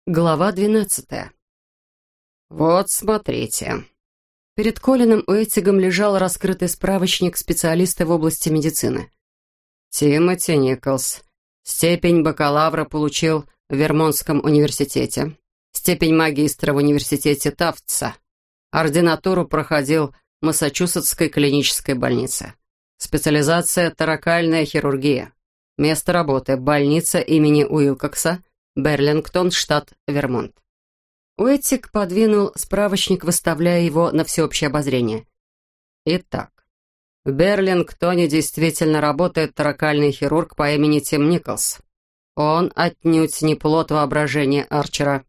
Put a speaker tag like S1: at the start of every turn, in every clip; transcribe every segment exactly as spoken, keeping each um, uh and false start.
S1: Глава двенадцатая. «Вот, смотрите». Перед Колином Уэттигом лежал раскрытый справочник специалиста в области медицины. Тимоти Николс. Степень бакалавра получил в Вермонтском университете. Степень магистра в университете Тафтса. Ординатуру проходил в Массачусетской клинической больнице. Специализация торакальная хирургия. Место работы – больница имени Уилкокса, Берлингтон, штат Вермонт. Уэттиг подвинул справочник, выставляя его на всеобщее обозрение. Итак, в Берлингтоне действительно работает торакальный хирург по имени Тим Николс. Он отнюдь не плод воображения Арчера.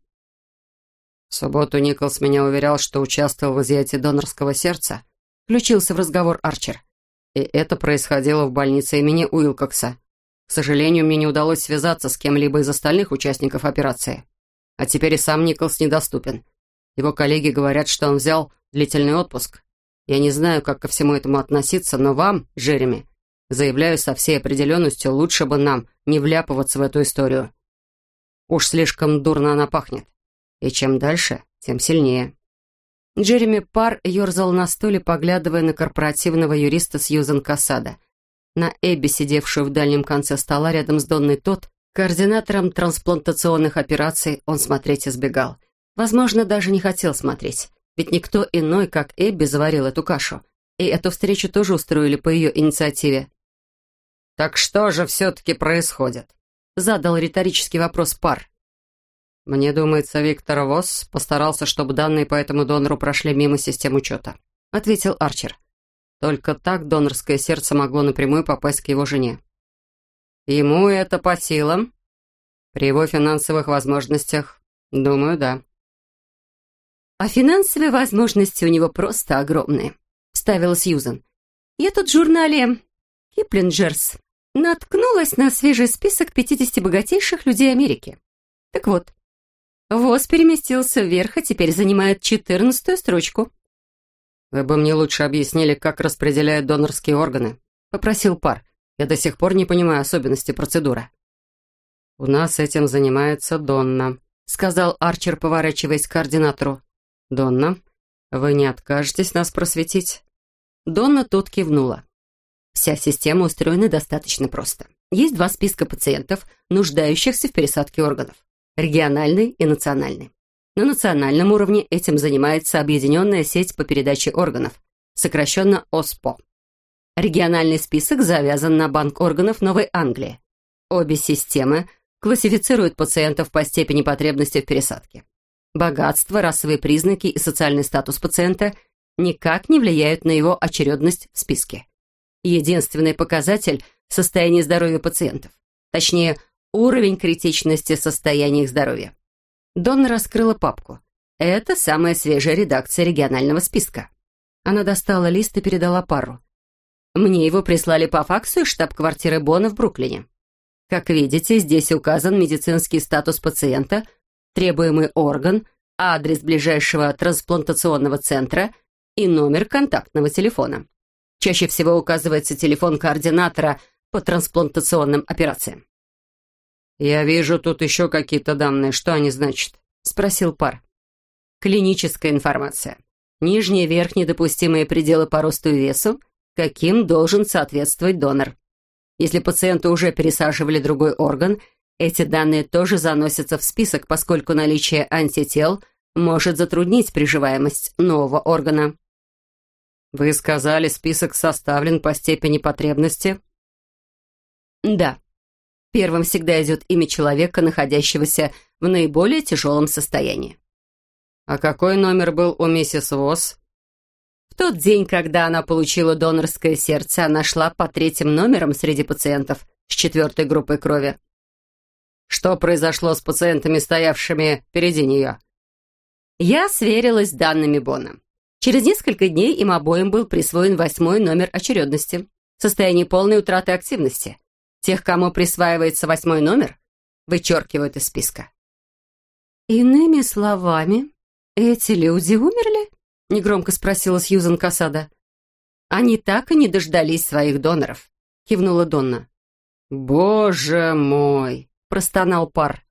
S1: В субботу Николс меня уверял, что участвовал в изъятии донорского сердца. Включился в разговор Арчер. И это происходило в больнице имени Уилкокса. К сожалению, мне не удалось связаться с кем-либо из остальных участников операции. А теперь и сам Николс недоступен. Его коллеги говорят, что он взял длительный отпуск. Я не знаю, как ко всему этому относиться, но вам, Джереми, заявляю со всей определенностью, лучше бы нам не вляпываться в эту историю. Уж слишком дурно она пахнет. И чем дальше, тем сильнее. Джереми Парр ерзал на стуле, поглядывая на корпоративного юриста Сьюзен Кассада. На Эбби, сидевшую в дальнем конце стола рядом с Донной Тодд, координатором трансплантационных операций, он смотреть избегал. Возможно, даже не хотел смотреть. Ведь никто иной, как Эбби, заварил эту кашу. И эту встречу тоже устроили по ее инициативе. «Так что же все-таки происходит?» — задал риторический вопрос Парр. «Мне думается, Виктор Восс постарался, чтобы данные по этому донору прошли мимо систем учета», — ответил Арчер. «Только так донорское сердце могло напрямую попасть к его жене». «Ему это по силам?» «При его финансовых возможностях, думаю, да».
S2: «А финансовые возможности у него просто огромные», — вставила Сьюзен. «Я тут в журнале «Киплинджерс» наткнулась на свежий список пятидесяти богатейших людей Америки. Так вот, Восс переместился вверх, и теперь занимает четырнадцатую строчку».
S1: «Вы бы мне лучше объяснили, как распределяют донорские органы», — попросил Парр. «Я до сих пор не понимаю особенности процедуры». «У нас этим занимается Донна», — сказал Арчер, поворачиваясь к координатору. «Донна, вы не откажетесь нас просветить?» Донна тут кивнула.
S2: Вся система устроена достаточно просто. Есть два списка пациентов, нуждающихся в пересадке органов. Региональный и национальный. На национальном уровне этим занимается Объединенная сеть по передаче органов, сокращенно ОСПО. Региональный список завязан на Банк органов Новой Англии. Обе системы классифицируют пациентов по степени потребности в пересадке. Богатство, расовые признаки и социальный статус пациента никак не влияют на его очередность в списке. Единственный показатель – состояние здоровья пациентов. Точнее, уровень критичности состояния их здоровья. Донна раскрыла папку. Это самая свежая редакция регионального списка. Она достала лист и передала Парру. Мне его прислали по факсу из штаб-квартиры Бона в Бруклине. Как видите, здесь указан медицинский статус пациента, требуемый орган, адрес ближайшего трансплантационного центра и номер контактного телефона. Чаще всего указывается телефон координатора по трансплантационным операциям.
S1: «Я вижу тут еще какие-то данные. Что они значат?» — спросил Парр.
S2: «Клиническая информация. Нижние и верхние допустимые пределы по росту и весу, каким должен соответствовать донор. Если пациенту уже пересаживали другой орган, эти данные тоже заносятся в список, поскольку наличие антител может затруднить приживаемость нового органа».
S1: «Вы сказали, список составлен по степени потребности?»
S2: «Да. Первым всегда идет имя человека, находящегося в наиболее тяжелом состоянии».
S1: «А какой номер был у миссис Восс?»
S2: «В тот день, когда она получила донорское сердце, она шла по третьим номерам среди пациентов с четвертой группой крови».
S1: «Что произошло с пациентами, стоявшими впереди нее?»
S2: «Я сверилась с данными Бона. Через несколько дней им обоим был присвоен восьмой номер очередности в состоянии полной утраты активности. Тех, кому присваивается восьмой номер, вычеркивают из списка». «Иными словами, эти люди умерли?» — негромко спросила Сьюзен Кассада. «Они так и не дождались своих доноров», — кивнула Донна.
S1: «Боже мой!» —
S2: простонал Парр.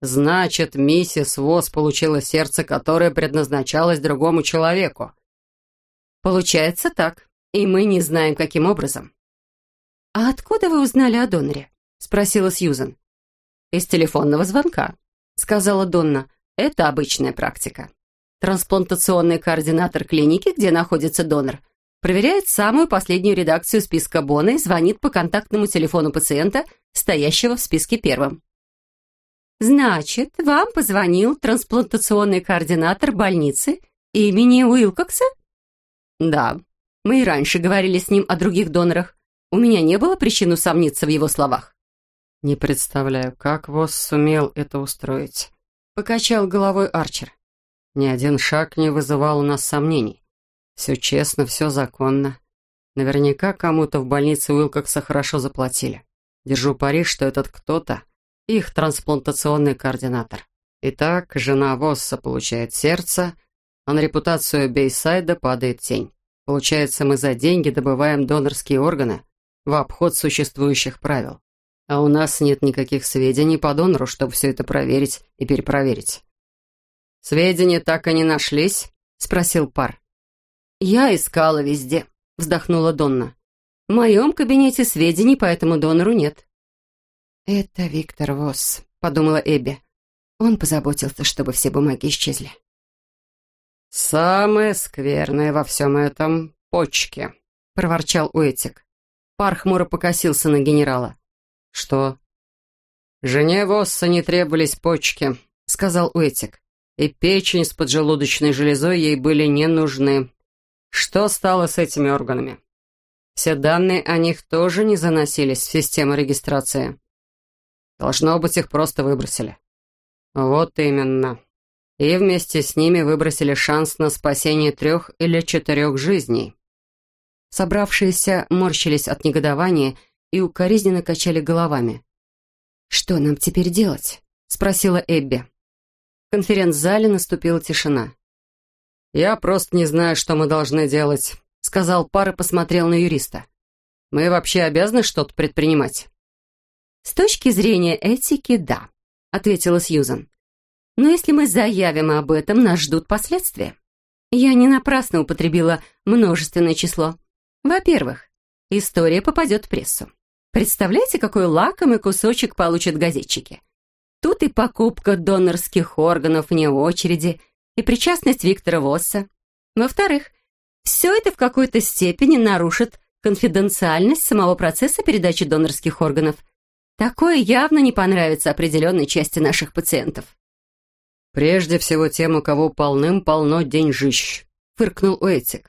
S1: Значит, миссис Восс получила сердце, которое предназначалось другому человеку.
S2: Получается так, и мы не знаем, каким образом. «А откуда вы узнали о доноре?» — спросила Сьюзен. «Из телефонного звонка», — сказала Донна. «Это обычная практика. Трансплантационный координатор клиники, где находится донор, проверяет самую последнюю редакцию списка Бона и звонит по контактному телефону пациента, стоящего в списке первым». «Значит, вам позвонил трансплантационный координатор больницы имени Уилкокса?» «Да, мы и раньше говорили с ним о других донорах. У меня не было причин усомниться в его словах».
S1: «Не представляю, как Восс сумел это устроить», — покачал головой Арчер. «Ни один шаг не вызывал у нас сомнений. Все честно, все законно. Наверняка кому-то в больнице Уилкокса хорошо заплатили. Держу пари, что этот кто-то — их трансплантационный координатор. Итак, жена Восса получает сердце, а на репутацию Бейсайда падает тень. Получается, мы за деньги добываем донорские органы в обход существующих правил. А у нас нет никаких сведений по донору, чтобы все это проверить и перепроверить». «Сведения так и не нашлись?» — спросил Пар. «Я искала везде», — вздохнула Донна. «В моем кабинете сведений по этому донору нет». «Это Виктор Восс», — подумала Эбби. «Он позаботился, чтобы все бумаги исчезли». «Самое скверное во всем этом — почки», — проворчал Уэтик. Пар хмуро покосился на генерала. «Что?» «Жене Восса не требовались почки», — сказал Уэтик. «И печень с поджелудочной железой ей были не нужны. Что стало с этими органами? Все данные о них тоже не заносились в систему регистрации. Должно быть, их просто выбросили». «Вот именно. И вместе с ними выбросили шанс на спасение трех или четырех жизней».
S2: Собравшиеся морщились от негодования и укоризненно качали головами. «Что нам теперь делать?» — спросила Эбби. В конференц-зале наступила тишина.
S1: «Я просто не знаю, что мы должны делать», — сказал Пар и посмотрел на юриста. «Мы вообще обязаны что-то предпринимать?»
S2: «С точки зрения этики, да», — ответила Сьюзан. «Но если мы заявим об этом, нас ждут последствия. Я не напрасно употребила множественное число. Во-первых, история попадет в прессу. Представляете, какой лакомый кусочек получат газетчики? Тут и покупка донорских органов вне очереди, и причастность Виктора Восса. Во-вторых, все это в какой-то степени нарушит конфиденциальность самого процесса передачи донорских органов. Такое явно не понравится определенной части наших пациентов».
S1: «Прежде всего тем, у кого полным-полно деньжищ», — фыркнул Уэтик.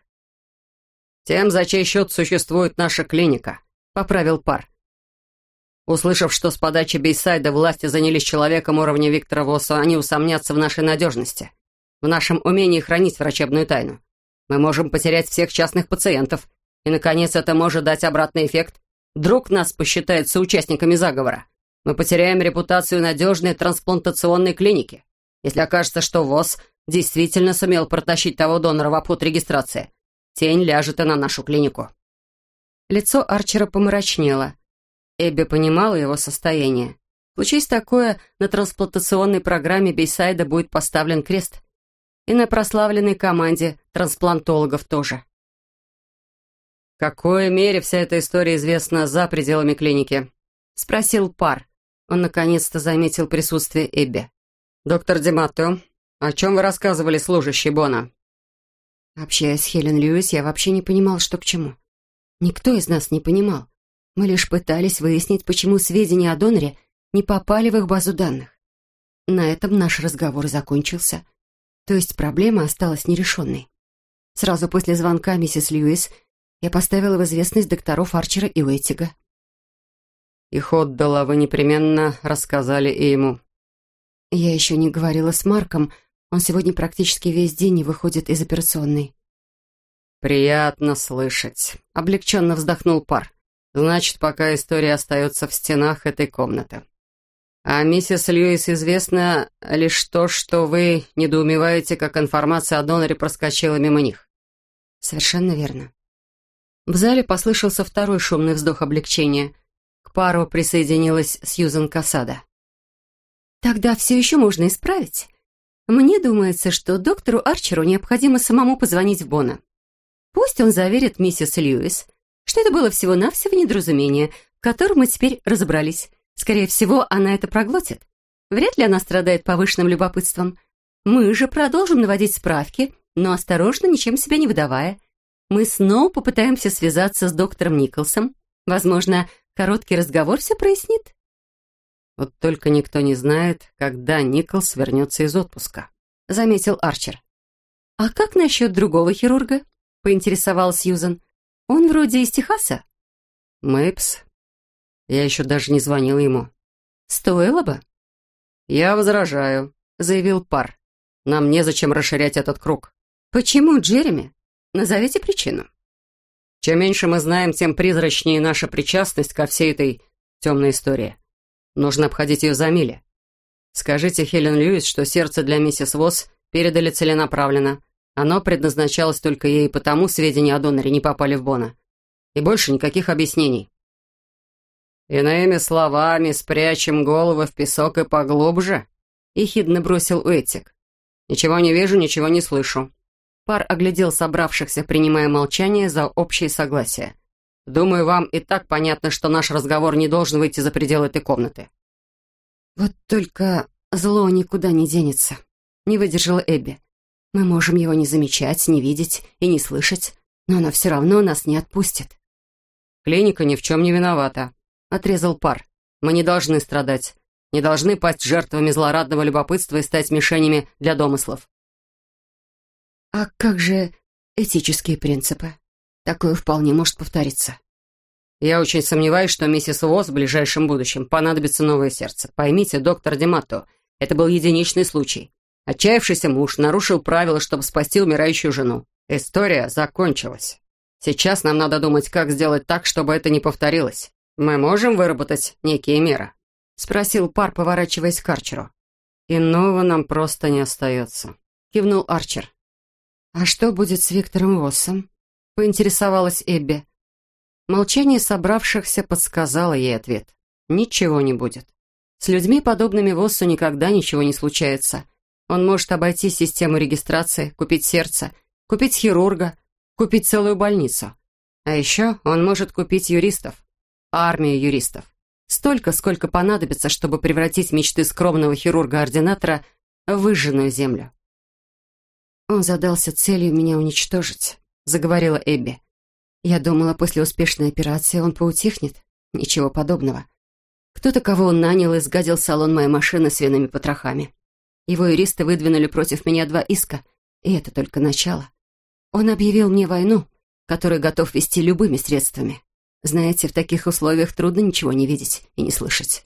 S1: «Тем, за чей счет существует наша клиника», — поправил Пар. «Услышав, что с подачи Бейсайда власти занялись человеком уровня Виктора Восса, они усомнятся в нашей надежности, в нашем умении хранить врачебную тайну. Мы можем потерять всех частных пациентов, и, наконец, это может дать обратный эффект. Вдруг нас посчитают соучастниками заговора. Мы потеряем репутацию надежной трансплантационной клиники. Если окажется, что Восс действительно сумел протащить того донора в обход регистрации, тень ляжет и на нашу клинику».
S2: Лицо Арчера помрачнело. Эбби понимала его состояние. Случись такое, на трансплантационной программе Бейсайда будет поставлен крест. И на прославленной команде трансплантологов тоже.
S1: «В какой мере вся эта история известна за пределами клиники?»
S2: — спросил Пар. Он наконец-то заметил присутствие Эбби.
S1: «Доктор Дематто, о чем вы рассказывали служащей Бона?»
S2: Общаясь с Хелен Льюис, я вообще не понимал, что к чему. Никто из нас не понимал. Мы лишь пытались выяснить, почему сведения о доноре не попали в их базу данных. На этом наш разговор закончился. То есть проблема осталась нерешенной. Сразу после звонка миссис Льюис я поставила в известность докторов Арчера и Уэйтига.
S1: «Их отдала, вы непременно рассказали и ему».
S2: Я еще не говорила с Марком. Он сегодня практически весь день не выходит из операционной.
S1: «Приятно слышать», — облегченно вздохнул Пар. «Значит, пока история остается в стенах этой комнаты. А миссис Льюис известно лишь то, что вы недоумеваете, как информация о доноре проскочила мимо них».
S2: «Совершенно верно». В зале послышался второй шумный вздох облегчения. К Пару присоединилась Сьюзен Касада. Тогда все еще можно исправить. Мне думается, что доктору Арчеру необходимо самому позвонить в Бонна. Пусть он заверит миссис Льюис, что это было всего-навсего недоразумение, в котором мы теперь разобрались. Скорее всего, она это проглотит. Вряд ли она страдает повышенным любопытством. Мы же продолжим наводить справки, но осторожно, ничем себя не выдавая. Мы снова попытаемся связаться с доктором Николсом. Возможно, короткий разговор все прояснит.
S1: «Вот только никто не знает, когда Николс вернется из отпуска», — заметил Арчер.
S2: «А как насчет другого хирурга?» — поинтересовалась Сьюзан. «Он вроде из Техаса?»
S1: «Мэйпс. Я еще даже не звонил ему».
S2: «Стоило бы».
S1: «Я возражаю», — заявил Пар. «Нам незачем расширять этот круг».
S2: «Почему, Джереми? Назовите причину».
S1: «Чем меньше мы знаем, тем призрачнее наша причастность ко всей этой темной истории. Нужно обходить ее за мили. Скажите Хелен Льюис, что сердце для миссис Восс передали целенаправленно. Оно предназначалось только ей, потому сведения о доноре не попали в Бонна. И больше никаких объяснений». «Иными словами, спрячем головы в песок и поглубже», — ехидно бросил Уэттик. «Ничего не вижу, ничего не слышу». Пар оглядел собравшихся, принимая молчание за общее согласие. «Думаю, вам и так понятно, что наш разговор не должен выйти за пределы этой комнаты».
S2: «Вот только зло никуда не денется», — не выдержала Эбби. «Мы можем его не замечать, не видеть и не слышать, но оно все равно нас не отпустит».
S1: «Клиника ни в чем не виновата», — отрезал Пар. «Мы не должны страдать, не должны пасть жертвами злорадного любопытства и стать мишенями для домыслов».
S2: «А как же этические принципы? Такое вполне может повториться».
S1: «Я очень сомневаюсь, что миссис Уосс в ближайшем будущем понадобится новое сердце. Поймите, доктор Дематто, это был единичный случай. Отчаявшийся муж нарушил правила, чтобы спасти умирающую жену. История закончилась. Сейчас нам надо думать, как сделать так, чтобы это не повторилось. Мы можем выработать некие меры?» — спросил Пар, поворачиваясь к Арчеру. «Иного нам просто не остается», — кивнул Арчер.
S2: «А что будет с Виктором Воссом?» — поинтересовалась Эбби.
S1: Молчание собравшихся подсказало ей ответ. Ничего не будет. С людьми, подобными Воссу, никогда ничего не случается. Он может обойти систему регистрации, купить сердце, купить хирурга, купить целую больницу. А еще он может купить юристов, армию юристов. Столько, сколько понадобится, чтобы превратить мечты скромного хирурга-ординатора в выжженную землю.
S2: «Он задался целью меня уничтожить», — заговорила Эбби. «Я думала, после успешной операции он поутихнет. Ничего подобного. Кто-то, кого он нанял, изгадил салон моей машины с винными потрохами. Его юристы выдвинули против меня два иска, и это только начало. Он объявил мне войну, которую готов вести любыми средствами. Знаете, в таких условиях трудно ничего не видеть и не слышать».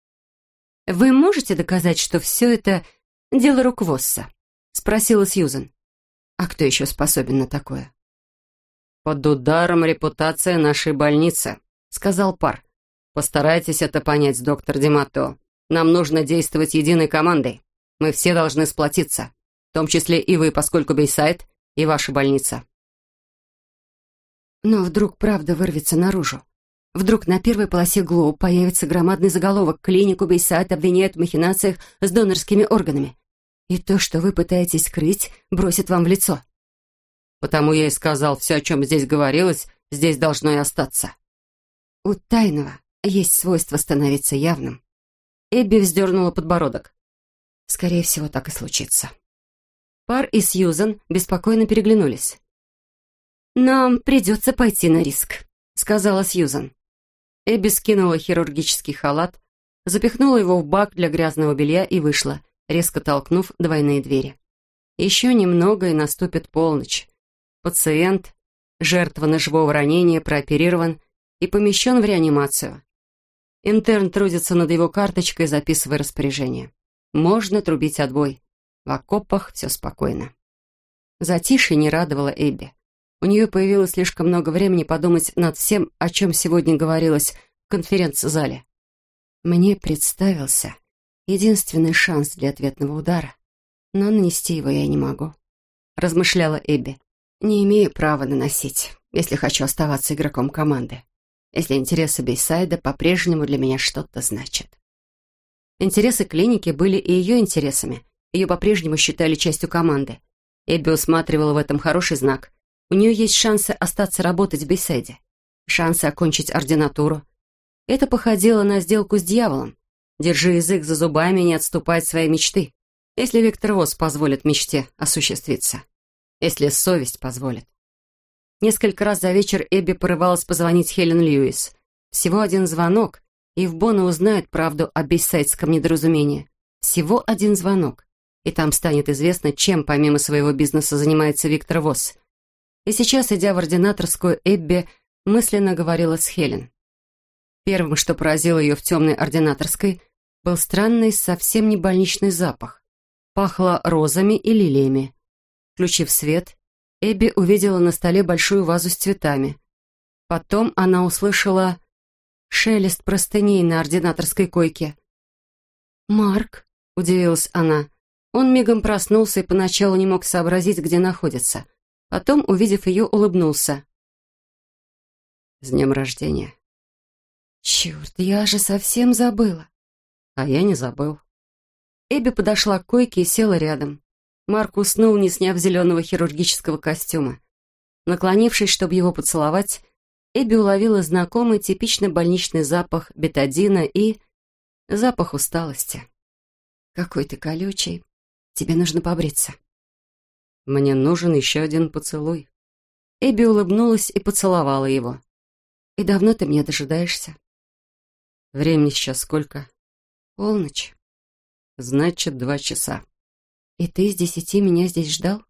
S2: «Вы можете доказать, что все это дело рук Восса?» — спросила Сьюзан. «А кто еще способен на такое?»
S1: «Под ударом репутация нашей больницы», — сказал Пар. «Постарайтесь это понять, доктор Дематто. Нам нужно действовать единой командой. Мы все должны сплотиться, в том числе и вы, поскольку Бейсайд и ваша больница».
S2: «Но вдруг правда вырвется наружу? Вдруг на первой полосе Глоуб появится громадный заголовок: клинику Бейсайд обвиняют в махинациях с донорскими органами. И то, что вы пытаетесь скрыть, бросит вам в лицо».
S1: «Потому я и сказал, все, о чем здесь говорилось, здесь должно и остаться».
S2: «У тайного есть свойство становиться явным».
S1: Эбби вздернула подбородок.
S2: «Скорее всего, так и случится».
S1: Пар и Сьюзан беспокойно переглянулись.
S2: «Нам придется пойти на риск», — сказала Сьюзан.
S1: Эбби скинула хирургический халат, запихнула его в бак для грязного белья и вышла, резко толкнув двойные двери. Еще немного, и наступит полночь. Пациент, жертва ножевого ранения, прооперирован и помещен в реанимацию. Интерн трудится над его карточкой, записывая распоряжение. Можно трубить отбой. В окопах все спокойно. Затишье не радовало Эбби. У нее появилось слишком много времени подумать над всем, о чем сегодня говорилось в конференц-зале. Мне представился единственный шанс для ответного удара, но нанести его я не могу, размышляла Эбби. Не имею права наносить, если хочу оставаться игроком команды, если интересы Бейсайда по-прежнему для меня что-то значат.
S2: Интересы клиники были и ее интересами. Ее по-прежнему считали частью команды. Эбби усматривала в этом хороший знак. У нее есть шансы остаться работать в Бейсайде. Шансы окончить ординатуру. Это походило на сделку с дьяволом. Держи язык за зубами и не отступай от своей мечты. Если Виктор Восс позволит мечте осуществиться. Если совесть позволит. Несколько раз за вечер Эбби порывалась позвонить Хелен Льюис. Всего один звонок, и в Бонно узнают правду о бейсайдском недоразумении. Всего один звонок. И там станет известно, чем помимо своего бизнеса занимается Виктор Восс. И сейчас, идя в ординаторскую, Эбби мысленно говорила с Хелен. Первым, что поразило ее в темной ординаторской, был странный, совсем не больничный запах. Пахло розами и лилиями. Включив свет, Эбби увидела на столе большую вазу с цветами. Потом она услышала шелест простыней на ординаторской койке. «Марк?» — удивилась она. Он мигом проснулся и поначалу не мог сообразить, где находится. Потом, увидев ее, улыбнулся. «С днем рождения!» «Черт, я же совсем забыла!» «А я не забыл». Эбби подошла к койке и села рядом. Марк уснул, не сняв зеленого хирургического костюма. Наклонившись, чтобы его поцеловать, Эбби уловила знакомый типично больничный запах бетадина и запах усталости. «Какой ты колючий. Тебе нужно побриться». «Мне нужен еще один поцелуй». Эбби улыбнулась и поцеловала его. «И давно ты меня дожидаешься?» «Времени сейчас сколько?» «Полночь». «Значит, два часа». «И ты с десяти меня здесь ждал?»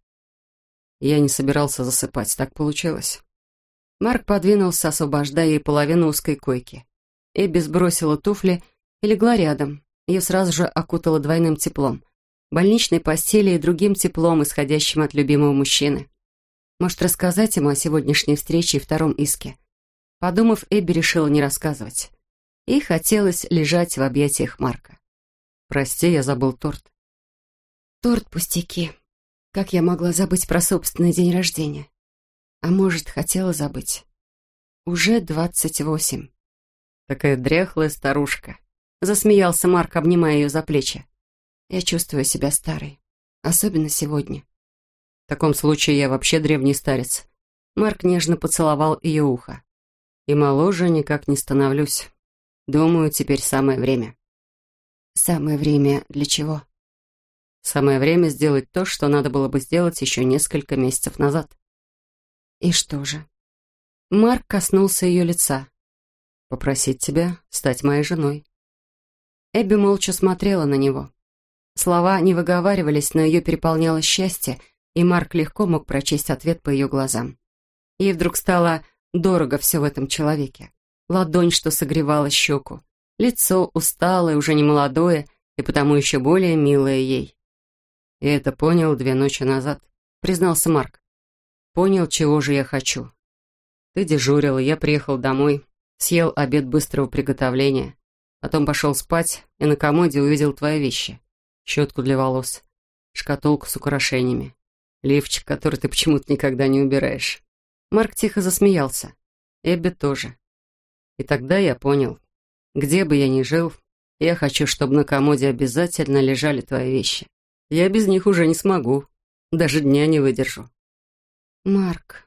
S2: Я не собирался засыпать, так получилось. Марк подвинулся, освобождая ей половину узкой койки. Эбби сбросила туфли и легла рядом. Ее сразу же окутало двойным теплом. Больничной постели и другим теплом, исходящим от любимого мужчины. Может, рассказать ему о сегодняшней встрече и втором иске? Подумав, Эбби решила не рассказывать. Ей хотелось лежать в объятиях Марка. «Прости, я забыл торт». «Торт пустяки. Как я могла забыть про собственный день рождения? А может, хотела забыть? Уже двадцать восемь». «Такая дряхлая старушка», — засмеялся Марк, обнимая ее за плечи. «Я чувствую себя старой. Особенно сегодня». «В таком случае я вообще древний старец». Марк нежно поцеловал ее ухо. «И моложе никак не становлюсь. Думаю, теперь самое время». «Самое время для чего?» «Самое время сделать то, что надо было бы сделать еще несколько месяцев назад». «И что же?» Марк коснулся ее лица. «Попросить тебя стать моей женой». Эбби молча смотрела на него. Слова не выговаривались, но ее переполняло счастье, и Марк легко мог прочесть ответ по ее глазам. Ей вдруг стало дорого все в этом человеке. Ладонь, что согревала щеку, лицо усталое, уже не молодое, и потому еще более милое ей. «Я это понял две ночи назад», — признался Марк. «Понял, чего же я хочу. Ты дежурила, я приехал домой, съел обед быстрого приготовления, потом пошел спать и на комоде увидел твои вещи. Щетку для волос, шкатулку с украшениями, лифчик, который ты почему-то никогда не убираешь». Марк тихо засмеялся. Эбби тоже. И тогда я понял, где бы я ни жил, я хочу, чтобы на комоде обязательно лежали твои вещи. Я без них уже не смогу, даже дня не выдержу. Марк.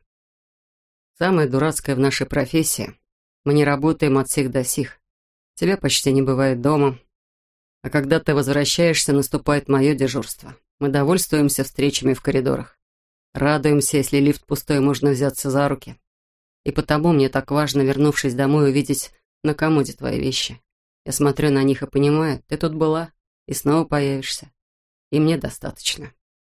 S2: Самое дурацкое в нашей профессии. Мы не работаем от сих до сих. Тебя почти не бывает дома. А когда ты возвращаешься, наступает мое дежурство. Мы довольствуемся встречами в коридорах. Радуемся, если лифт пустой, можно взяться за руки. И потому мне так важно, вернувшись домой, увидеть на комоде твои вещи. Я смотрю на них и понимаю, ты тут была и снова появишься. И мне достаточно.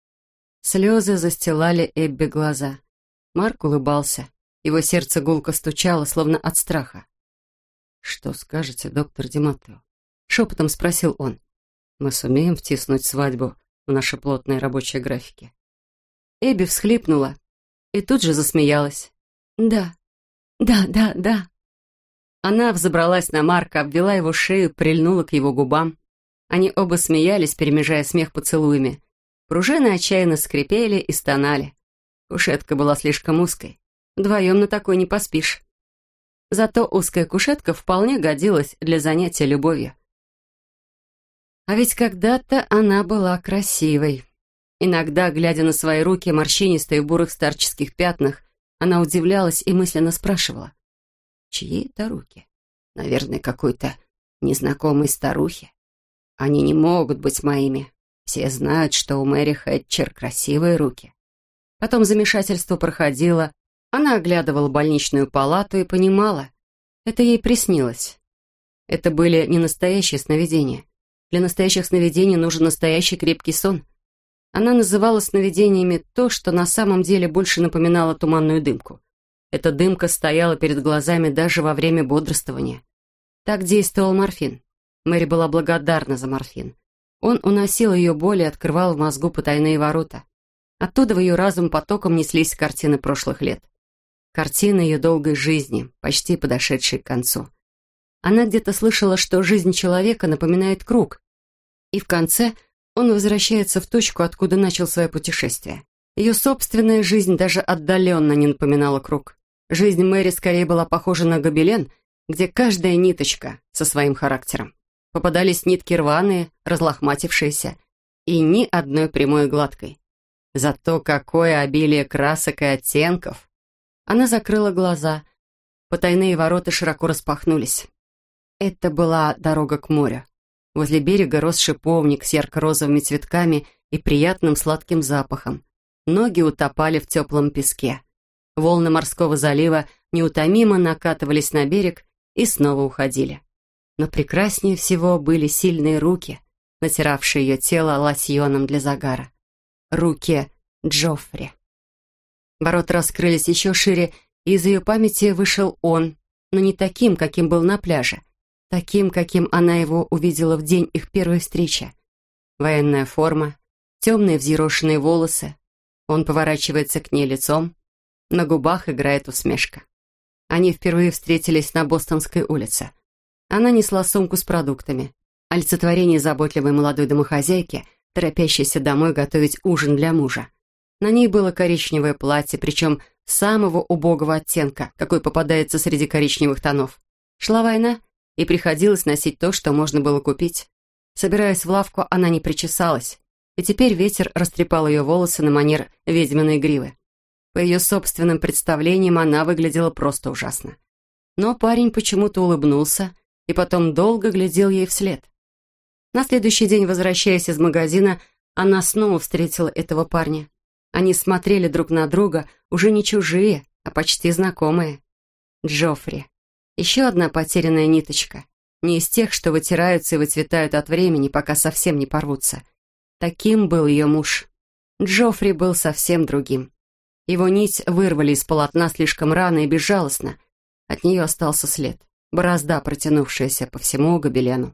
S2: Слезы застилали Эбби глаза. Марк улыбался. Его сердце гулко стучало, словно от страха. «Что скажете, доктор Ди Маттео?» — шепотом спросил он. «Мы сумеем втиснуть свадьбу в наши плотные рабочие графики?» Эбби всхлипнула и тут же засмеялась. «Да, да, да, да». Она взобралась на Марка, обвела его шею, прильнула к его губам. Они оба смеялись, перемежая смех поцелуями. Пружины отчаянно скрипели и стонали. Кушетка была слишком узкой. Вдвоем на такой не поспишь. Зато узкая кушетка вполне годилась для занятия любовью. А ведь когда-то она была красивой. Иногда, глядя на свои руки, морщинистые в бурых старческих пятнах, она удивлялась и мысленно спрашивала: чьи это руки? Наверное, какой-то незнакомой старухи. Они не могут быть моими. Все знают, что у Мэри Хэтчер красивые руки. Потом замешательство проходило. Она оглядывала больничную палату и понимала, это ей приснилось. Это были не настоящие сновидения. Для настоящих сновидений нужен настоящий крепкий сон. Она называла сновидениями то, что на самом деле больше напоминало туманную дымку. Эта дымка стояла перед глазами даже во время бодрствования. Так действовал морфин. Мэри была благодарна за морфин. Он уносил ее боль и открывал в мозгу потайные ворота. Оттуда в ее разум потоком неслись картины прошлых лет. Картины ее долгой жизни, почти подошедшей к концу. Она где-то слышала, что жизнь человека напоминает круг, и в конце он возвращается в точку, откуда начал свое путешествие. Ее собственная жизнь даже отдаленно не напоминала круг. Жизнь Мэри скорее была похожа на гобелен, где каждая ниточка со своим характером. Попадались нитки рваные, разлохматившиеся, и ни одной прямой и гладкой. Зато какое обилие красок и оттенков! Она закрыла глаза. Потайные ворота широко распахнулись. Это была дорога к морю. Возле берега рос шиповник с ярко-розовыми цветками и приятным сладким запахом. Ноги утопали в теплом песке. Волны морского залива неутомимо накатывались на берег и снова уходили. Но прекраснее всего были сильные руки, натиравшие ее тело лосьоном для загара. Руки Джоффри. Ворота раскрылись еще шире, и из ее памяти вышел он, но не таким, каким был на пляже, таким, каким она его увидела в день их первой встречи. Военная форма, темные взъерошенные волосы. Он поворачивается к ней лицом, на губах играет усмешка. Они впервые встретились на Бостонской улице. Она несла сумку с продуктами, олицетворение заботливой молодой домохозяйки, торопящейся домой готовить ужин для мужа. На ней было коричневое платье, причем самого убогого оттенка, какой попадается среди коричневых тонов. Шла война, и приходилось носить то, что можно было купить. Собираясь в лавку, она не причесалась, и теперь ветер растрепал ее волосы на манер ведьминой гривы. По ее собственным представлениям она выглядела просто ужасно. Но парень почему-то улыбнулся и потом долго глядел ей вслед. На следующий день, возвращаясь из магазина, она снова встретила этого парня. Они смотрели друг на друга, уже не чужие, а почти знакомые. Джоффри. Еще одна потерянная ниточка. Не из тех, что вытираются и выцветают от времени, пока совсем не порвутся. Таким был ее муж. Джоффри был совсем другим. Его нить вырвали из полотна слишком рано и безжалостно. От нее остался след. Борозда, протянувшаяся по всему гобелену.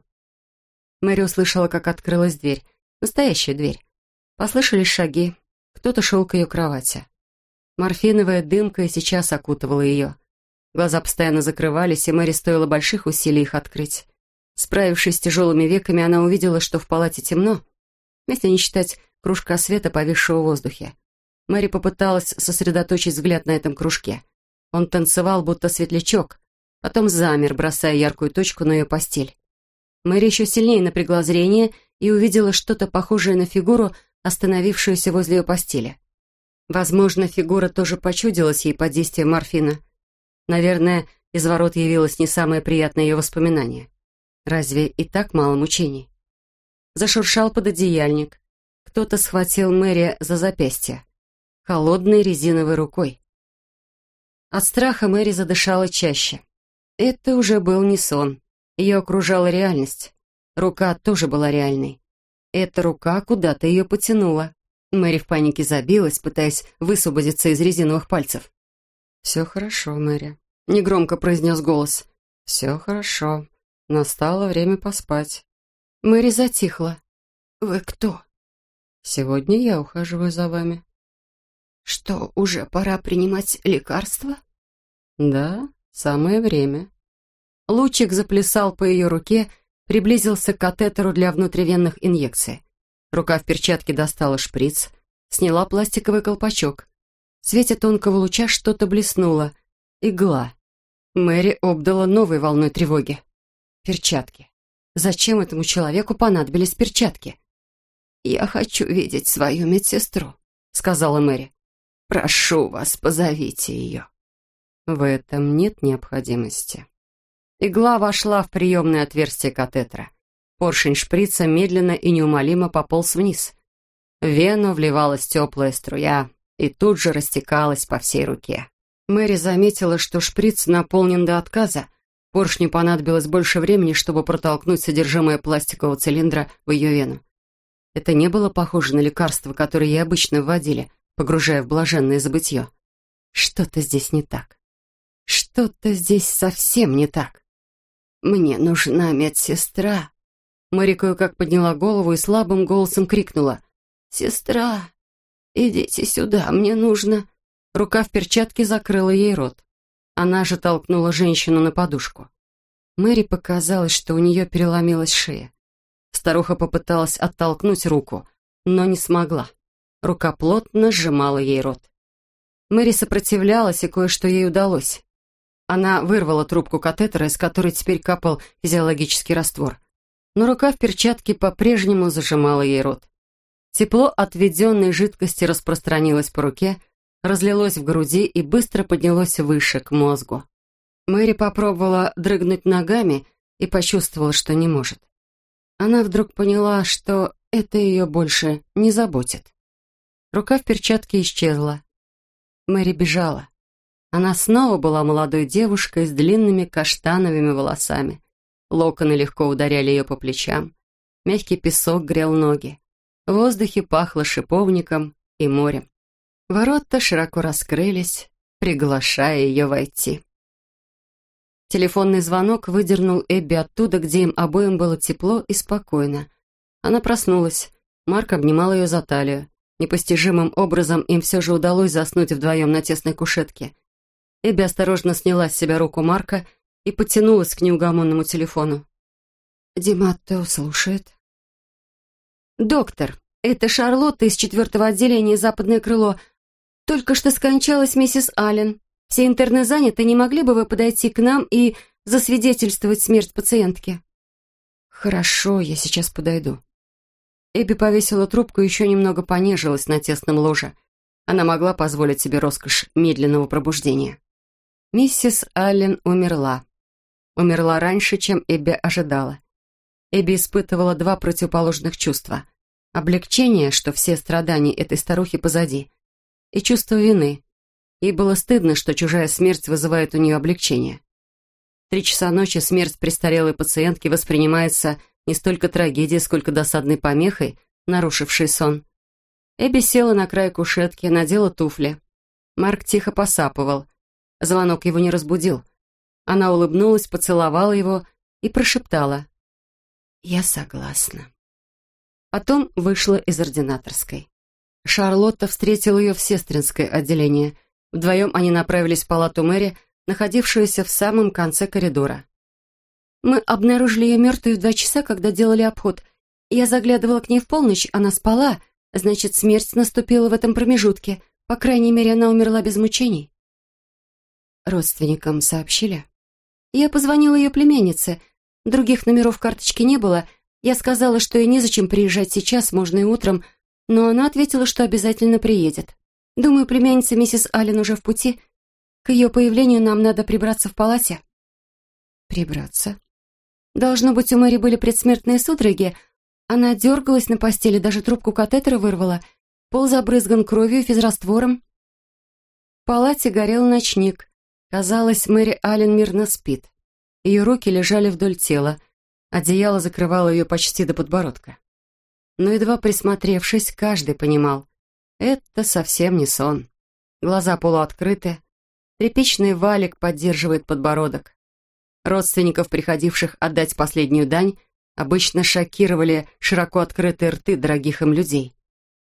S2: Мэри услышала, как открылась дверь. Настоящая дверь. Послышались шаги. Кто-то шел к ее кровати. Морфиновая дымка и сейчас окутывала ее. Глаза постоянно закрывались, и Мэри стоило больших усилий их открыть. Справившись с тяжелыми веками, она увидела, что в палате темно, если не считать кружка света, повисшего в воздухе. Мэри попыталась сосредоточить взгляд на этом кружке. Он танцевал, будто светлячок, потом замер, бросая яркую точку на ее постель. Мэри еще сильнее напрягла зрение и увидела что-то похожее на фигуру, остановившуюся возле ее постели. Возможно, фигура тоже почудилась ей под действием морфина. Наверное, из ворот явилось не самое приятное ее воспоминание. Разве и так мало мучений? Зашуршал пододеяльник. Кто-то схватил Мэри за запястье. Холодной резиновой рукой. От страха Мэри задышала чаще. Это уже был не сон. Ее окружала реальность. Рука тоже была реальной. Эта рука куда-то ее потянула. Мэри в панике забилась, пытаясь высвободиться из резиновых пальцев. «Все хорошо, Мэри», — негромко произнес голос. «Все хорошо. Настало время поспать». Мэри затихла. «Вы кто?» «Сегодня я ухаживаю за вами». «Что, уже пора принимать лекарства?» «Да, самое время». Лучик заплясал по ее руке, приблизился к катетеру для внутривенных инъекций. Рука в перчатке достала шприц, сняла пластиковый колпачок. В свете тонкого луча что-то блеснуло. Игла. Мэри обдала новой волной тревоги. Перчатки. Зачем этому человеку понадобились перчатки?
S1: «Я хочу видеть свою медсестру», — сказала Мэри. «Прошу вас, позовите ее».
S2: В этом нет необходимости. Игла вошла в приемное отверстие катетера. Поршень шприца медленно и неумолимо пополз вниз. В вену вливалась теплая струя и тут же растекалась по всей руке. Мэри заметила, что шприц наполнен до отказа. Поршню понадобилось больше времени, чтобы протолкнуть содержимое пластикового цилиндра в ее вену. Это не было похоже на лекарство, которое ей обычно вводили, погружая в блаженное забытье. Что-то здесь не так. Что-то здесь совсем не так.
S1: «Мне нужна медсестра».
S2: Мэри кое-как подняла голову и слабым голосом крикнула.
S1: «Сестра, идите сюда, мне нужно...»
S2: Рука в перчатке закрыла ей рот. Она же толкнула женщину на подушку. Мэри показалось, что у нее переломилась шея. Старуха попыталась оттолкнуть руку, но не смогла. Рука плотно сжимала ей рот. Мэри сопротивлялась, и кое-что ей удалось. Она вырвала трубку катетера, из которой теперь капал физиологический раствор. Но рука в перчатке по-прежнему зажимала ей рот. Тепло от введенной жидкости распространилось по руке, разлилось в груди и быстро поднялось выше, к мозгу. Мэри попробовала дрыгнуть ногами и почувствовала, что не может. Она вдруг поняла, что это ее больше не заботит. Рука в перчатке исчезла. Мэри бежала. Она снова была молодой девушкой с длинными каштановыми волосами. Локоны легко ударяли ее по плечам. Мягкий песок грел ноги. В воздухе пахло шиповником и морем. Ворота широко раскрылись, приглашая ее войти. Телефонный звонок выдернул Эбби оттуда, где им обоим было тепло и спокойно. Она проснулась. Марк обнимал ее за талию. Непостижимым образом им все же удалось заснуть вдвоем на тесной кушетке. Эбби осторожно сняла с себя руку Марка и потянулась к неугомонному телефону.
S1: «Диматто слушает».
S2: «Доктор, это Шарлотта из четвертого отделения, западное крыло. Только что скончалась миссис Аллен. Все интерны заняты, не могли бы вы подойти к нам и засвидетельствовать смерть пациентки?»
S1: «Хорошо, я сейчас подойду».
S2: Эбби повесила трубку и еще немного понежилась на тесном ложе. Она могла позволить себе роскошь медленного пробуждения. Миссис Аллен умерла. Умерла раньше, чем Эбби ожидала. Эбби испытывала два противоположных чувства. Облегчение, что все страдания этой старухи позади, и чувство вины. Ей было стыдно, что чужая смерть вызывает у нее облегчение. В три часа ночи смерть престарелой пациентки воспринимается не столько трагедией, сколько досадной помехой, нарушившей сон. Эбби села на край кушетки, надела туфли. Марк тихо посапывал. Звонок его не разбудил. Она улыбнулась, поцеловала его и прошептала: «Я согласна». Потом вышла из ординаторской. Шарлотта встретила ее в сестринское отделение. Вдвоем они направились в палату Мэри, находившуюся в самом конце коридора. «Мы обнаружили ее мертвой в два часа, когда делали обход. Я заглядывала к ней в полночь, она спала, значит, смерть наступила в этом промежутке. По крайней мере, она умерла без мучений».
S1: «Родственникам сообщили?»
S2: «Я позвонила ее племяннице. Других номеров карточки не было. Я сказала, что ей незачем приезжать сейчас, можно и утром, но она ответила, что обязательно приедет. Думаю, племянница миссис Аллен уже в пути. К ее появлению нам надо прибраться в палате».
S1: «Прибраться?»
S2: «Должно быть, у Мэри были предсмертные судороги. Она дергалась на постели, даже трубку катетера вырвала. Пол забрызган кровью и физраствором». В палате горел ночник. Казалось, Мэри Аллен мирно спит. Ее руки лежали вдоль тела. Одеяло закрывало ее почти до подбородка. Но едва присмотревшись, каждый понимал — это совсем не сон. Глаза полуоткрыты, тряпичный валик поддерживает подбородок. Родственников, приходивших отдать последнюю дань, обычно шокировали широко открытые рты дорогих им людей.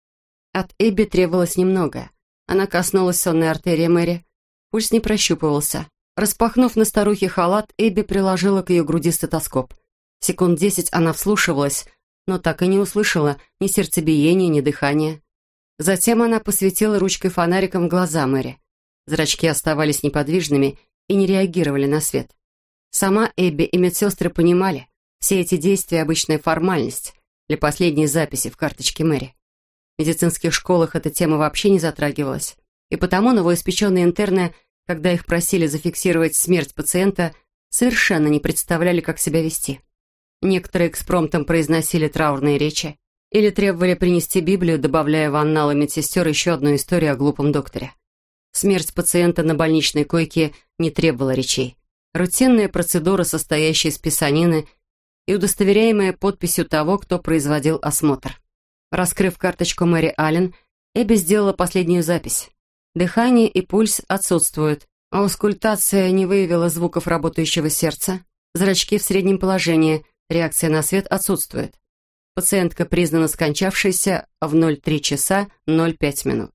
S2: От Эбби требовалось немного. Она коснулась сонной артерии Мэри. Пульс не прощупывался. Распахнув на старухе халат, Эбби приложила к ее груди стетоскоп. Секунд десять она вслушивалась, но так и не услышала ни сердцебиения, ни дыхания. Затем она посветила ручкой-фонариком в глаза Мэри. Зрачки оставались неподвижными и не реагировали на свет. Сама Эбби и медсестры понимали,
S1: Все эти действия — обычная формальность для последней записи в карточке Мэри. В медицинских школах эта тема вообще не затрагивалась, и потому новоиспеченные интерны, когда их просили зафиксировать смерть пациента, совершенно не представляли, как себя вести. Некоторые экспромтом произносили траурные речи или требовали принести Библию, добавляя в анналы медсестер еще одну историю о глупом докторе. Смерть пациента на больничной койке не требовала речей. Рутинная процедура, состоящая из писанины и удостоверяемая подписью того, кто производил осмотр. Раскрыв карточку Мэри Аллен, Эбби сделала последнюю запись. Дыхание и пульс отсутствуют, а аускультация не выявила звуков работающего сердца, зрачки в среднем положении, реакция на свет отсутствует. Пациентка признана скончавшейся в ноль три часа ноль пять минут.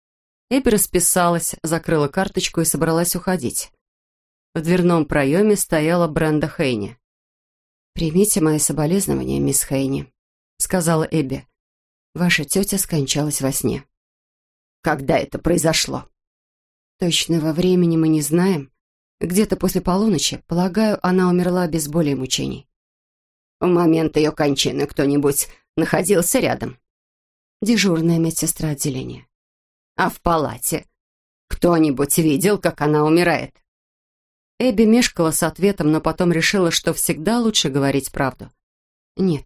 S1: Эбби расписалась, закрыла карточку и собралась уходить. В дверном проеме стояла Бренда Хейни. «Примите мои соболезнования, мисс Хейни», — сказала Эбби. «Ваша тетя скончалась во сне».
S2: «Когда это произошло?»
S1: «Точного времени мы не знаем. Где-то после полуночи, полагаю, она умерла без боли и мучений».
S2: «В момент ее кончины кто-нибудь находился рядом?»
S1: «Дежурная медсестра отделения».
S2: «А в палате кто-нибудь видел, как она умирает?»
S1: Эбби мешкала с ответом, но потом решила, что всегда лучше говорить правду. «Нет.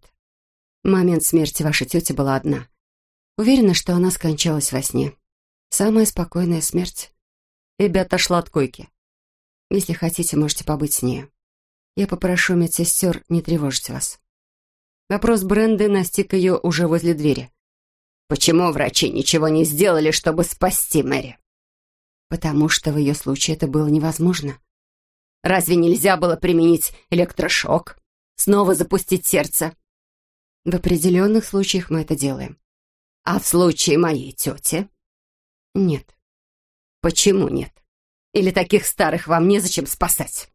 S1: В момент смерти вашей тети была одна. Уверена, что она скончалась во сне. Самая спокойная смерть». Эбби отошла от койки. «Если хотите, можете побыть с нею. Я попрошу медсестер не тревожить вас». Вопрос Бренды настиг ее уже возле двери.
S2: «Почему врачи ничего не сделали, чтобы спасти Мэри?»
S1: «Потому что в ее случае это было невозможно».
S2: «Разве нельзя было применить электрошок? Снова запустить сердце?»
S1: «В определенных случаях мы это делаем».
S2: «А в случае моей тети?»
S1: «Нет».
S2: «Почему нет? Или таких старых вам незачем спасать?»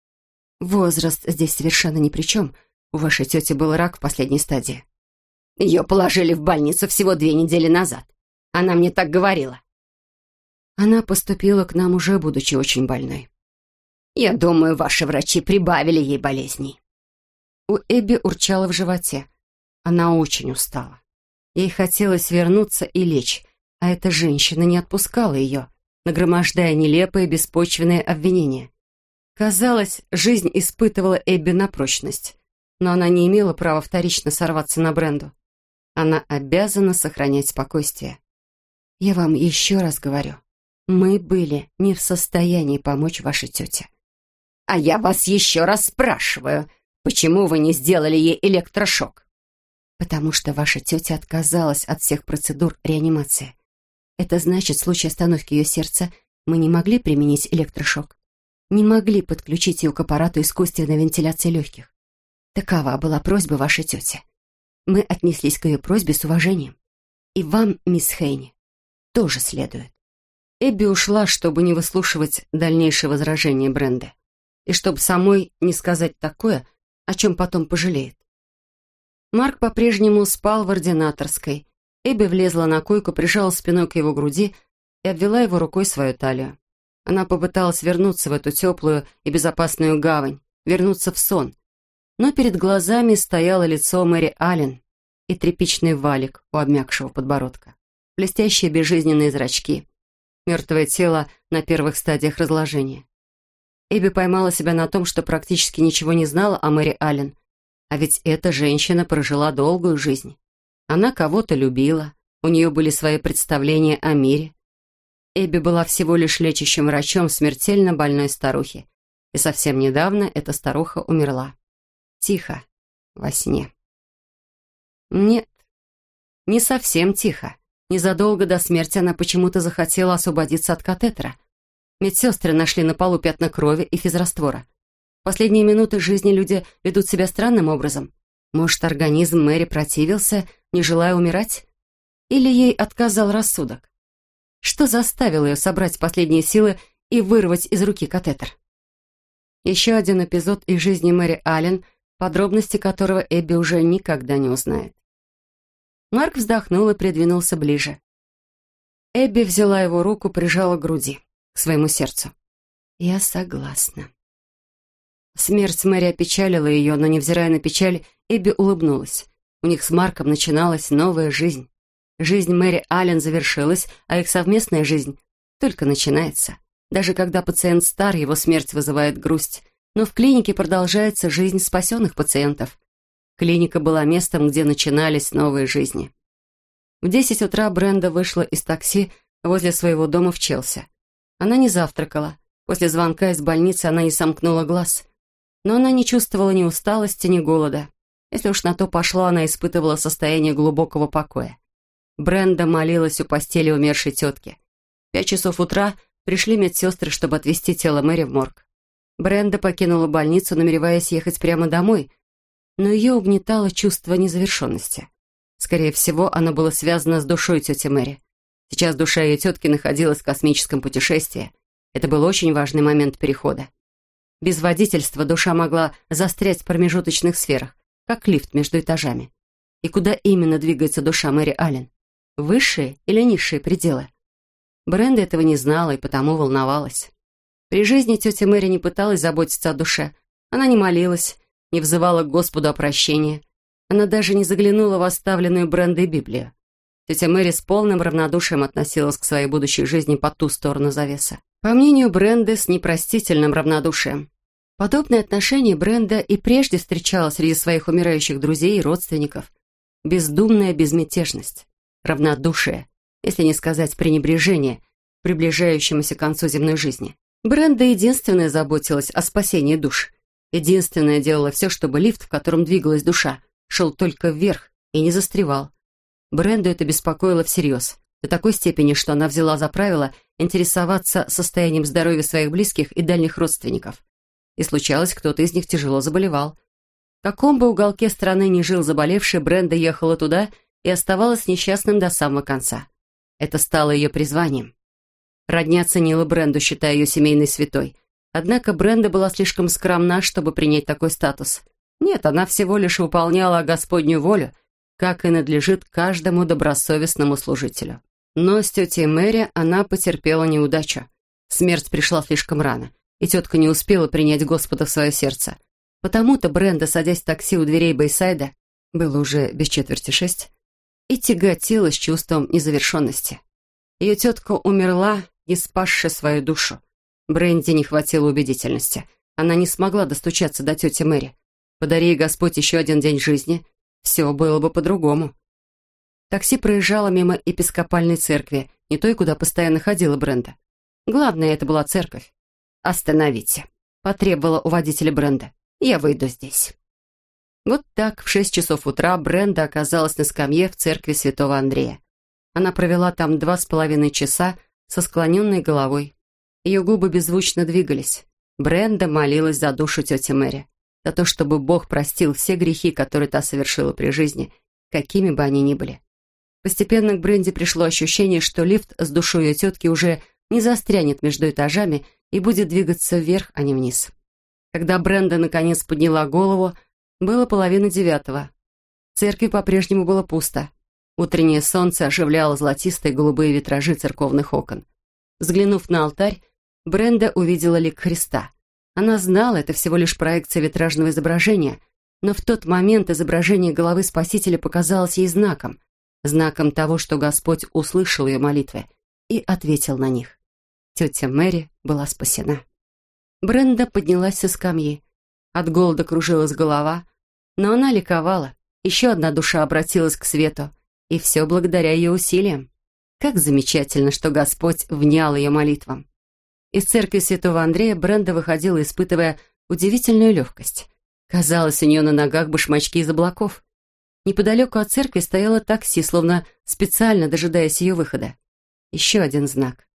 S1: «Возраст здесь совершенно ни при чем. У вашей тети был рак в последней стадии».
S2: «Ее положили в больницу всего две недели назад. Она мне так говорила».
S1: «Она поступила к нам уже, будучи очень больной».
S2: «Я думаю, ваши врачи прибавили ей болезней».
S1: У Эбби урчало в животе. Она очень устала. Ей хотелось вернуться и лечь, а эта женщина не отпускала ее, нагромождая нелепые беспочвенные обвинения. Казалось, жизнь испытывала Эбби на прочность, но она не имела права вторично сорваться на Бренду. Она обязана сохранять спокойствие. Я вам еще раз говорю, мы были не в состоянии помочь вашей тете.
S2: «А я вас еще раз спрашиваю, почему вы не сделали ей электрошок?»
S1: «Потому что ваша тетя отказалась от всех процедур реанимации. Это значит, в случае остановки ее сердца мы не могли применить электрошок, не могли подключить ее к аппарату искусственной вентиляции легких. Такова была просьба вашей тети. Мы отнеслись к ее просьбе с уважением. И вам, мисс Хейни, тоже следует». Эбби ушла, чтобы не выслушивать дальнейшие возражения Бренды, и чтобы самой не сказать такое, о чем потом пожалеет. Марк по-прежнему спал в ординаторской. Эбби влезла на койку, прижала спиной к его груди и обвела его рукой свою талию. Она попыталась вернуться в эту теплую и безопасную гавань, вернуться в сон. Но перед глазами стояло лицо Мэри Аллен и тряпичный валик у обмякшего подбородка, блестящие безжизненные зрачки, мертвое тело на первых стадиях разложения. Эбби поймала себя на том, что практически ничего не знала о Мэри Аллен. А ведь эта женщина прожила долгую жизнь. Она кого-то любила, у нее были свои представления о мире. Эбби была всего лишь лечащим врачом смертельно больной старухи. И совсем недавно эта старуха умерла. Тихо, во сне. Нет, не совсем тихо. Незадолго до смерти она почему-то захотела освободиться от катетера. Медсестры нашли на полу пятна крови и физраствора. В последние минуты жизни люди ведут себя странным образом. Может, организм Мэри противился, не желая умирать? Или ей отказал рассудок? Что заставило ее собрать последние силы и вырвать из руки катетер? Еще один эпизод из жизни Мэри Аллен, подробности которого Эбби уже никогда не узнает. Марк вздохнул и придвинулся ближе. Эбби взяла его руку, прижала к груди, к своему сердцу. «Я согласна».
S2: Смерть Мэри опечалила ее, но, невзирая на печаль, Эбби улыбнулась. У них с Марком начиналась новая жизнь. Жизнь Мэри Аллен завершилась, а их совместная жизнь только начинается. Даже когда пациент стар, его смерть вызывает грусть. Но в клинике продолжается жизнь спасенных пациентов. Клиника была местом, где начинались новые жизни. В десять утра Бренда вышла из такси возле своего дома в Челси. Она не завтракала. После звонка из больницы она не сомкнула глаз. Но она не чувствовала ни усталости, ни голода. Если уж на то пошло, она испытывала состояние глубокого покоя. Бренда молилась у постели умершей тетки. В пять часов утра пришли медсестры, чтобы отвезти тело Мэри в морг. Бренда покинула больницу, намереваясь ехать прямо домой, но ее угнетало чувство незавершенности. Скорее всего, оно было связано с душой тети Мэри. Сейчас душа ее тетки находилась в космическом путешествии. Это был очень важный момент перехода. Без водительства душа могла застрять в промежуточных сферах, как лифт между этажами. И куда именно двигается душа Мэри Аллен? Высшие или низшие пределы? Бренда этого не знала и потому волновалась. При жизни тетя Мэри не пыталась заботиться о душе. Она не молилась, не взывала к Господу о прощении. Она даже не заглянула в оставленную Брендой Библию. Тетя Мэри с полным равнодушием относилась к своей будущей жизни по ту сторону завесы. По мнению Бренды, с непростительным равнодушием. Подобное отношение Бренда и прежде встречала среди своих умирающих друзей и родственников. Бездумная безмятежность, равнодушие, если не сказать пренебрежение, к приближающемуся к концу земной жизни. Бренда единственная заботилась о спасении душ. Единственная делала все, чтобы лифт, в котором двигалась душа, шел только вверх и не застревал. Бренду это беспокоило всерьез, до такой степени, что она взяла за правило интересоваться состоянием здоровья своих близких и дальних родственников. И случалось, кто-то из них тяжело заболевал. В каком бы уголке страны ни жил заболевший, Бренда ехала туда и оставалась несчастным до самого конца. Это стало ее призванием. Родня ценила Бренду, считая ее семейной святой. Однако Бренда была слишком скромна, чтобы принять такой статус. Нет, она всего лишь выполняла Господню волю, как и надлежит каждому добросовестному служителю. Но с тетей Мэри она потерпела неудачу. Смерть пришла слишком рано, и тетка не успела принять Господа в свое сердце. Потому-то Бренда, садясь в такси у дверей Бэйсайда, было уже без четверти шесть, и тяготилась чувством незавершенности. Ее тетка умерла, не спасши свою душу. Бренде не хватило убедительности. Она не смогла достучаться до тети Мэри. Подари ей Господь еще один день жизни, все было бы по-другому. Такси проезжало мимо епископальной церкви, не той, куда постоянно ходила Бренда. Главное, это была церковь. «Остановите», — потребовала у водителя Бренда. «Я выйду здесь». Вот так в шесть часов утра Бренда оказалась на скамье в церкви святого Андрея. Она провела там два с половиной часа со склоненной головой. Ее губы беззвучно двигались. Бренда молилась за душу тети Мэри, за то, чтобы Бог простил все грехи, которые та совершила при жизни, какими бы они ни были. Постепенно к Бренде пришло ощущение, что лифт с душой ее тетки уже не застрянет между этажами и будет двигаться вверх, а не вниз. Когда Бренда наконец подняла голову, было половина девятого. В церкви по-прежнему было пусто. Утреннее солнце оживляло золотистые голубые витражи церковных окон. Взглянув на алтарь, Бренда увидела лик Христа. Она знала, это всего лишь проекция витражного изображения, но в тот момент изображение головы Спасителя показалось ей знаком, знаком того, что Господь услышал ее молитвы и ответил на них. Тетя Мэри была спасена. Бренда поднялась со скамьи. От голода кружилась голова, но она ликовала. Еще одна душа обратилась к свету, и все благодаря ее усилиям. Как замечательно, что Господь внял ее молитвам. Из церкви святого Андрея Бренда выходила, испытывая удивительную легкость. Казалось, у нее на ногах башмачки из облаков. Неподалеку от церкви стояло такси, словно специально дожидаясь ее выхода. Еще один знак.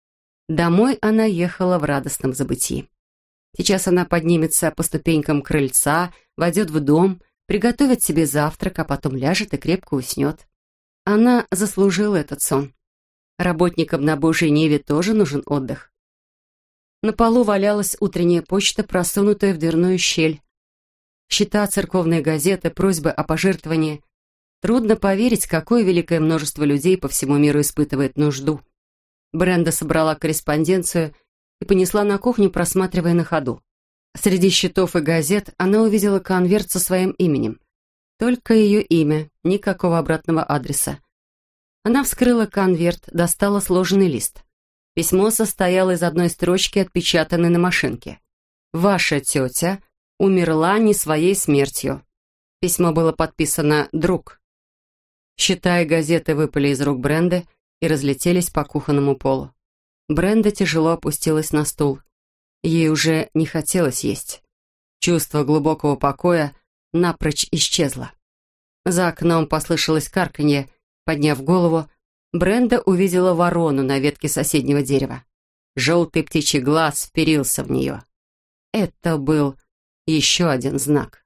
S2: Домой она ехала в радостном забытии. Сейчас она поднимется по ступенькам крыльца, войдет в дом, приготовит себе завтрак, а потом ляжет и крепко уснет. Она заслужила этот сон. Работникам на Божьей Ниве тоже нужен отдых. На полу валялась утренняя почта, просунутая в дверную щель. Счета, церковные газеты, просьбы о пожертвовании. Трудно поверить, какое великое множество людей по всему миру испытывает нужду. Бренда собрала корреспонденцию и понесла на кухню, просматривая на ходу.
S1: Среди счетов и газет она увидела конверт со своим именем. Только ее имя, никакого обратного адреса. Она вскрыла конверт, достала сложенный лист. Письмо состояло из одной строчки, отпечатанной на машинке. «Ваша тетя умерла не своей смертью». Письмо было подписано «Друг». Счета и газеты выпали из рук Бренды и разлетелись по кухонному полу. Бренда тяжело опустилась на стул. Ей уже не хотелось есть. Чувство глубокого покоя напрочь исчезло. За окном послышалось карканье. Подняв голову, Бренда увидела ворону на ветке соседнего дерева. Желтый птичий глаз вперился в нее. Это был еще один знак.